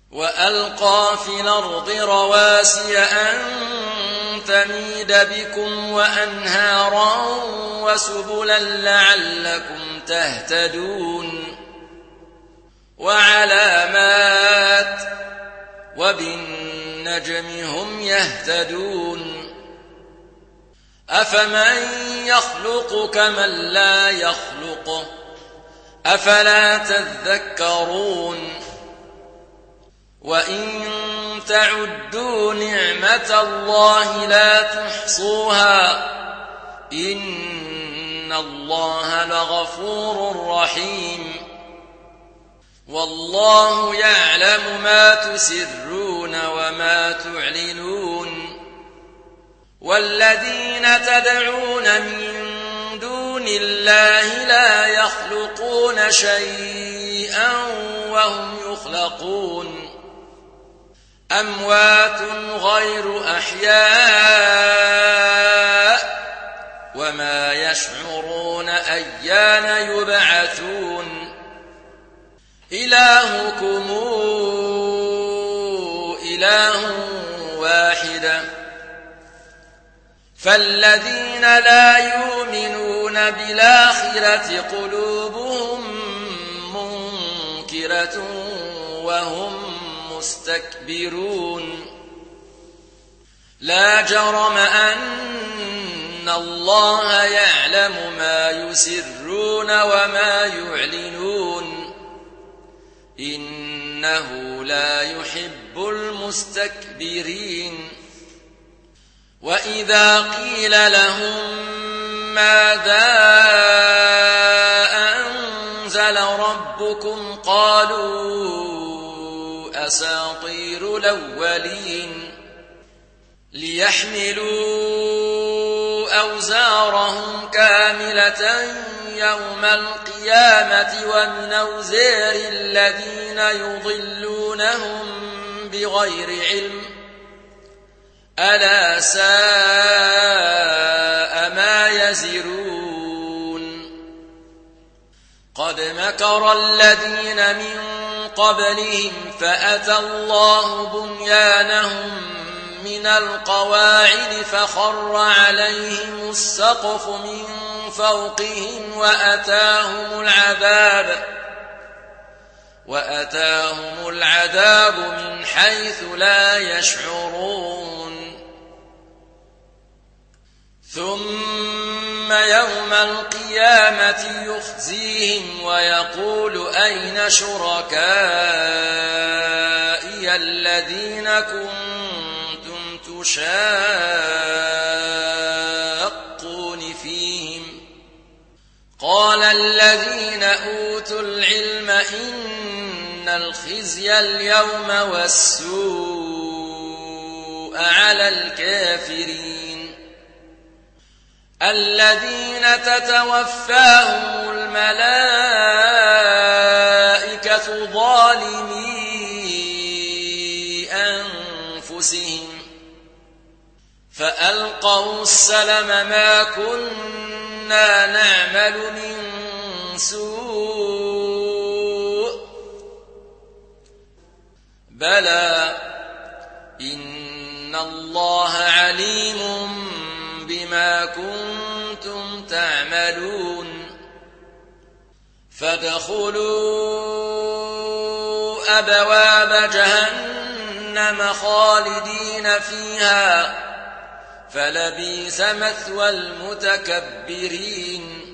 وألقى في الأرض رواسي أن تميد بكم وأنهارا وسبلا لعلكم تهتدون وعلامات وبالنجم هم يهتدون أفمن يخلق كمن لا يخلق أفلا تذكرون وإن تعدوا نعمة الله لا تحصوها إن الله لغفور رحيم والله يعلم ما تسرون وما تعلنون والذين تدعون من دون الله لا يخلقون شيئا وهم يخلقون أموات غير أحياء وما يشعرون أيان يبعثون إلهكم إله واحد فالذين لا يؤمنون بالآخرة قلوبهم منكرة وهم مستكبرون لا جرم أن الله يعلم ما يسرون وما يعلنون إنه لا يحب المستكبرين وإذا قيل لهم ماذا أنزل ربكم قالوا أساطير الأولين ليحملوا أوزارهم كاملة يوم القيامة ومن أوزار الذين يضلونهم بغير علم ألا ساء ما يزرون قد مكر الذين من قبلهم فأتى الله بنيانهم من القواعد فخر عليهم السقف من فوقهم وأتاهم العذاب من حيث لا يشعرون ثم يوم القيامة يخزيهم ويقول أين شركائي الذين كنتم تشاقون فيهم قال الذين أوتوا العلم إن الخزي اليوم والسوء على الكافرين الذين تتوفاهم الملائكة ظالمي أنفسهم فألقوا السلم ما كنا نعمل من سوء بلى إن الله عليم بما كنتم تعملون فادخلوا أبواب جهنم خالدين فيها فلبئس مثوى المتكبرين